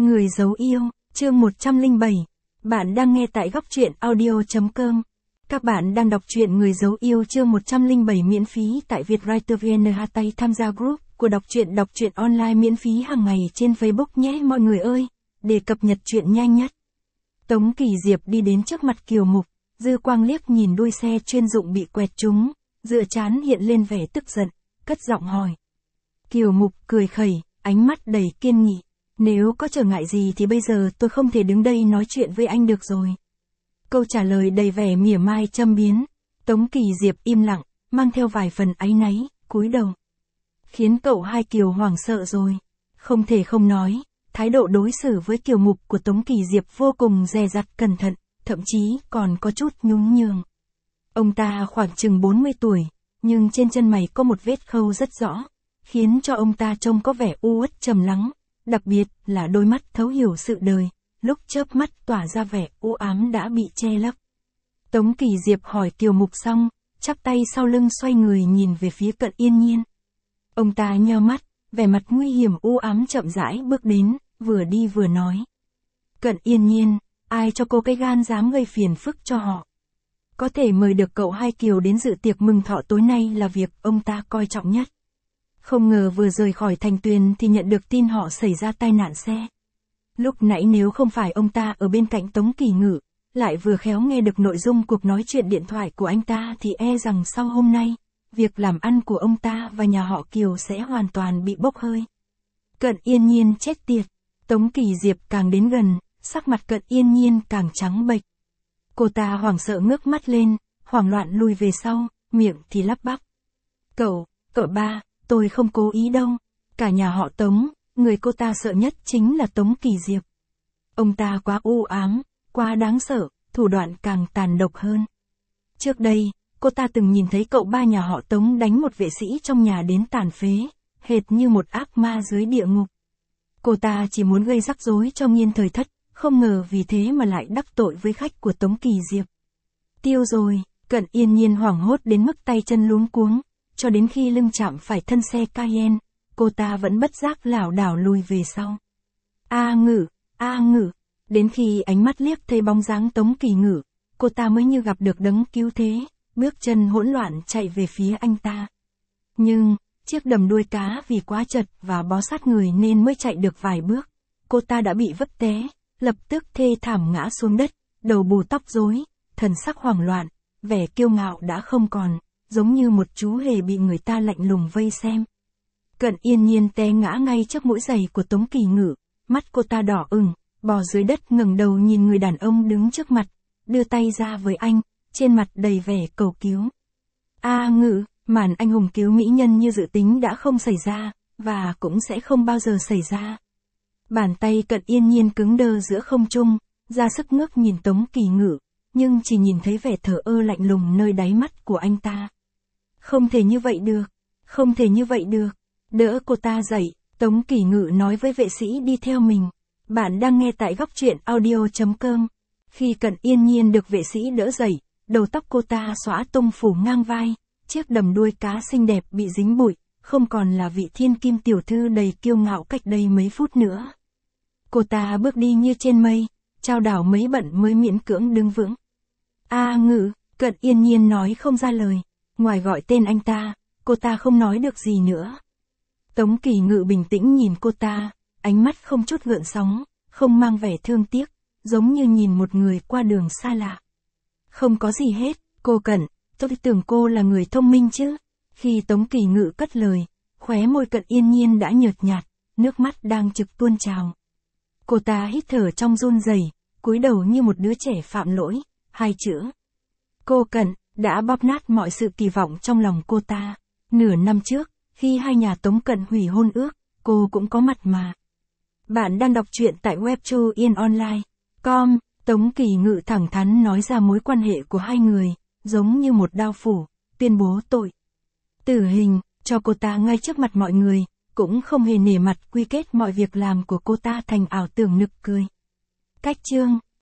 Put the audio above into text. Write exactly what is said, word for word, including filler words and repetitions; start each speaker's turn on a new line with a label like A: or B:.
A: Người giấu yêu, chương một trăm lẻ bảy. Bạn đang nghe tại góc truyện audio chấm com. Các bạn đang đọc truyện Người giấu yêu chương một trăm lẻ bảy miễn phí tại Vietwriter vê en. Tay tham gia group của đọc truyện đọc truyện online miễn phí hàng ngày trên Facebook nhé mọi người ơi, để cập nhật truyện nhanh nhất. Tống Kỳ Diệp đi đến trước mặt Kiều Mục, dư quang liếc nhìn đuôi xe chuyên dụng bị quẹt trúng, dựa trán hiện lên vẻ tức giận, cất giọng hỏi. Kiều Mục cười khẩy, ánh mắt đầy kiên nghị. Nếu có trở ngại gì thì bây giờ tôi không thể đứng đây nói chuyện với anh được rồi. Câu trả lời đầy vẻ mỉa mai châm biếm. Tống Kỳ Diệp im lặng, mang theo vài phần áy náy, cúi đầu. Khiến cậu hai Kiều hoảng sợ rồi. Không thể không nói, thái độ đối xử với Kiều Mục của Tống Kỳ Diệp vô cùng dè dặt cẩn thận, thậm chí còn có chút nhún nhường. Ông ta khoảng chừng bốn mươi tuổi, nhưng trên chân mày có một vết khâu rất rõ, khiến cho ông ta trông có vẻ u uất trầm lắng. Đặc biệt là đôi mắt thấu hiểu sự đời, lúc chớp mắt tỏa ra vẻ u ám đã bị che lấp. Tống Kỳ Diệp hỏi Kiều Mục xong, chắp tay sau lưng xoay người nhìn về phía Cận Yên Nhiên. Ông ta nheo mắt, vẻ mặt nguy hiểm u ám chậm rãi bước đến, vừa đi vừa nói. Cận Yên Nhiên, ai cho cô cái gan dám gây phiền phức cho họ? Có thể mời được cậu hai Kiều đến dự tiệc mừng thọ tối nay là việc ông ta coi trọng nhất. Không ngờ vừa rời khỏi thành Tuyền thì nhận được tin họ xảy ra tai nạn xe. Lúc nãy nếu không phải ông ta ở bên cạnh Tống Kỳ Ngự, lại vừa khéo nghe được nội dung cuộc nói chuyện điện thoại của anh ta thì e rằng sau hôm nay, việc làm ăn của ông ta và nhà họ Kiều sẽ hoàn toàn bị bốc hơi. Cận Yên Nhiên chết tiệt. Tống Kỳ Diệp càng đến gần, sắc mặt Cận Yên Nhiên càng trắng bệch. Cô ta hoảng sợ ngước mắt lên, hoảng loạn lùi về sau, miệng thì lắp bắp. Cậu, cậu ba. Tôi không cố ý đâu. Cả nhà họ Tống, người cô ta sợ nhất chính là Tống Kỳ Diệp. Ông ta quá u ám, quá đáng sợ, thủ đoạn càng tàn độc hơn. Trước đây, cô ta từng nhìn thấy cậu ba nhà họ Tống đánh một vệ sĩ trong nhà đến tàn phế, hệt như một ác ma dưới địa ngục. Cô ta chỉ muốn gây rắc rối cho Nghiên Thời Thất, không ngờ vì thế mà lại đắc tội với khách của Tống Kỳ Diệp. Tiêu rồi, Cận Yên Nhiên hoảng hốt đến mức tay chân luống cuống. Cho đến khi lưng chạm phải thân xe Cayenne, cô ta vẫn bất giác lảo đảo lùi về sau. A Ngự, A Ngự, đến khi ánh mắt liếc thấy bóng dáng Tống Kỳ Ngự, cô ta mới như gặp được đấng cứu thế, bước chân hỗn loạn chạy về phía anh ta. Nhưng, chiếc đầm đuôi cá vì quá chật và bó sát người nên mới chạy được vài bước, cô ta đã bị vấp té, lập tức thê thảm ngã xuống đất, đầu bù tóc rối, thần sắc hoảng loạn, vẻ kiêu ngạo đã không còn. Giống như một chú hề bị người ta lạnh lùng vây xem. Cận Yên Nhiên té ngã ngay trước mũi giày của Tống Kỳ Ngự, mắt cô ta đỏ ửng, bò dưới đất ngẩng đầu nhìn người đàn ông đứng trước mặt, đưa tay ra với anh, trên mặt đầy vẻ cầu cứu. A Ngự, màn anh hùng cứu mỹ nhân như dự tính đã không xảy ra, và cũng sẽ không bao giờ xảy ra. Bàn tay Cận Yên Nhiên cứng đơ giữa không trung, ra sức ngước nhìn Tống Kỳ Ngự, nhưng chỉ nhìn thấy vẻ thờ ơ lạnh lùng nơi đáy mắt của anh ta. Không thể như vậy được, không thể như vậy được. Đỡ cô ta dậy, Tống Kỳ Ngự nói với vệ sĩ đi theo mình. Bạn đang nghe tại góc truyện audio chấm com. Khi Cận Yên Nhiên được vệ sĩ đỡ dậy, đầu tóc cô ta xõa tung phủ ngang vai, chiếc đầm đuôi cá xinh đẹp bị dính bụi, không còn là vị thiên kim tiểu thư đầy kiêu ngạo cách đây mấy phút nữa. Cô ta bước đi như trên mây, chao đảo mấy bận mới miễn cưỡng đứng vững. A Ngự, Cận Yên Nhiên nói không ra lời. Ngoài gọi tên anh ta, cô ta không nói được gì nữa. Tống Kỳ Ngự bình tĩnh nhìn cô ta, ánh mắt không chút gợn sóng, không mang vẻ thương tiếc, giống như nhìn một người qua đường xa lạ. Không có gì hết, cô Cận, tôi tưởng cô là người thông minh chứ. Khi Tống Kỳ Ngự cất lời, khóe môi Cận Yên Nhiên đã nhợt nhạt, nước mắt đang trực tuôn trào. Cô ta hít thở trong run rẩy, cúi đầu như một đứa trẻ phạm lỗi, hai chữ. Cô Cận đã bóp nát mọi sự kỳ vọng trong lòng cô ta. Nửa năm trước, khi hai nhà Tống Cận hủy hôn ước, cô cũng có mặt mà. Bạn đang đọc truyện tại web truyện online chấm com. Tống Kỳ Ngự thẳng thắn nói ra mối quan hệ của hai người, giống như một đao phủ, tuyên bố tội tử hình cho cô ta ngay trước mặt mọi người, cũng không hề nể mặt quy kết mọi việc làm của cô ta thành ảo tưởng nực cười. Cách chương